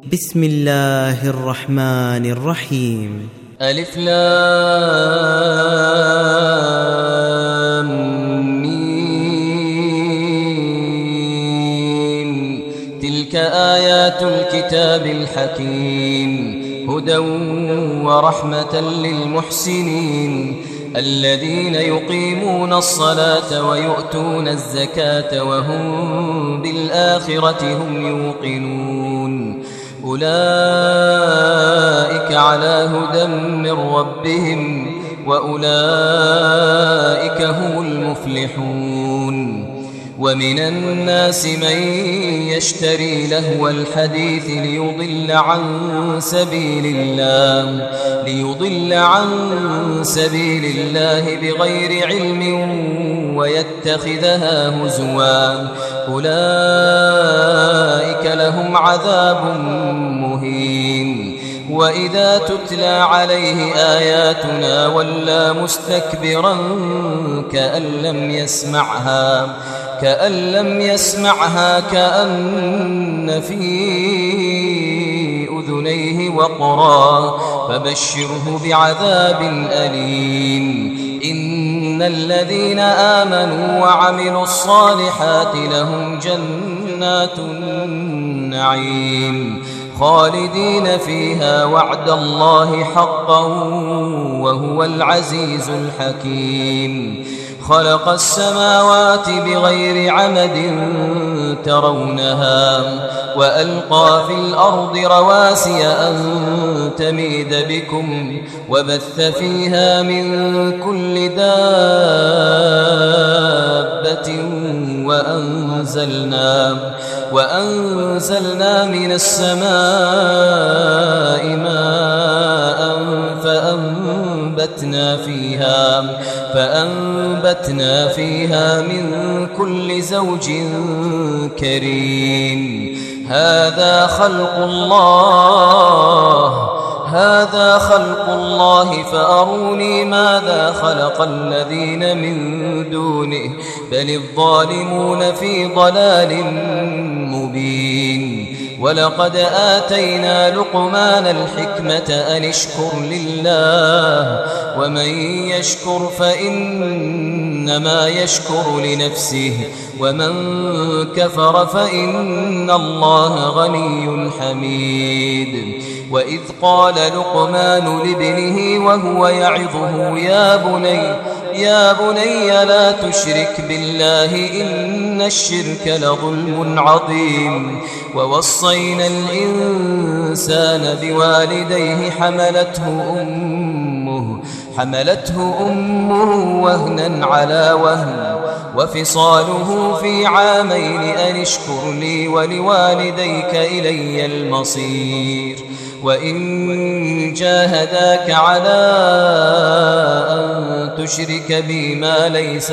بسم الله الرحمن الرحيم. ألف لام ميم. تلك آيات الكتاب الحكيم هدى ورحمة للمحسنين الذين يقيمون الصلاة ويؤتون الزكاة وهم بالآخرة هم يوقنون أولئك على هدى من ربهم وأولئك هم المفلحون. ومن الناس من يشتري لهو الحديث ليضل عن سبيل الله بغير علم ويتخذها هزوا أولئك لهم عذاب مهين. وإذا تتلى عليه آياتنا ولى مستكبرا كأن لم يسمعها كأن في أذنيه وقرا فبشره بعذاب أليم. إن الذين آمنوا وعملوا الصالحات لهم جنات النعيم خالدين فيها وعد الله حقا وهو العزيز الحكيم. خلق السماوات بغير عمد ترونها وألقى في الأرض رواسي أن تميد بكم وبث فيها من كل دابة وأنزلنا من السماء ماء فأنبتنا فيها من كل زوج كريم. هذا خلق الله فأروني ماذا خلق الذين من دونه بل الظالمون في ضلال مبين. ولقد آتينا لقمان الحكمة أن اشكر لله ومن يشكر فإنما يشكر لنفسه ومن كفر فإن الله غني حميد. وإذ قال لقمان لابنه وهو يعظه يا بني لا تشرك بالله إن الشرك لظلم عظيم. ووصينا الإنسان بوالديه حملته أمه وهنا على وهن وفصاله في عامين أن اشكر لي ولوالديك إلي المصير. وإن جاهداك على أن تشرك بي ما ليس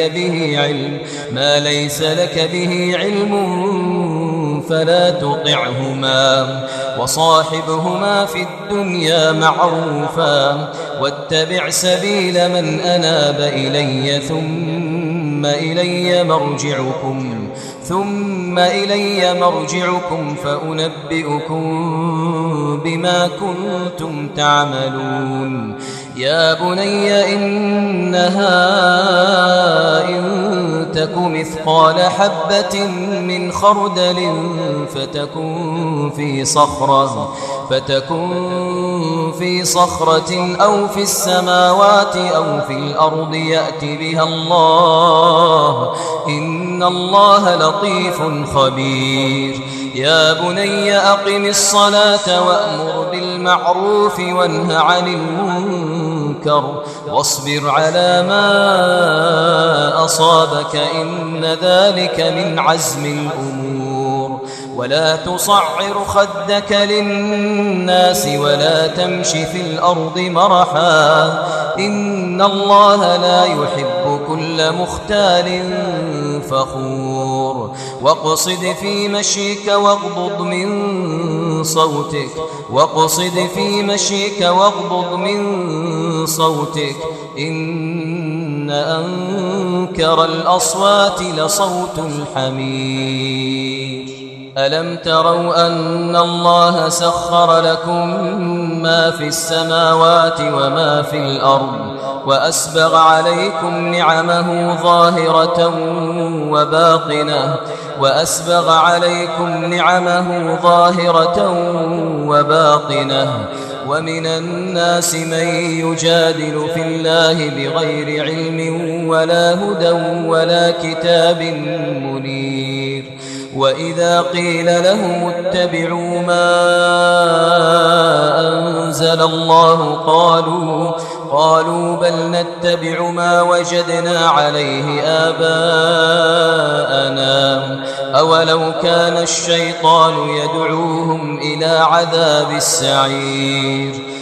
لك به علم فلا تطعهما وصاحبهما في الدنيا معروفا واتبع سبيل من أناب إلي ثم إلي مرجعكم فأنبئكم بما كنتم تعملون. يا بني إنها إن تك مثقال حبة من خردل فتكن في صخرة أو في السماوات أو في الأرض يأت بها الله إن الله لطيف خبير. يا بني أقم الصلاة وأمر بالمعروف وانه عن المنكر واصبر على ما أصابك إن ذلك من عزم الأمور. ولا تصعر خدك للناس ولا تمش في الأرض مرحا إن الله لا يحب كل مختال فخور. واقصد في مشيك واغضض من صوتك إن أنكر الأصوات لصوت الحمير. ألم تروا أن الله سخر لكم ما في السماوات وما في الأرض وأسبغ عليكم نعمه ظاهرة وباطنة ومن الناس من يجادل في الله بغير علم ولا هدى ولا كتاب منير وإذا قيل لهم اتبعوا ما أنزل الله قالوا بل نتبع ما وجدنا عليه آباءنا أولو كان الشيطان يدعوهم إلى عذاب السعير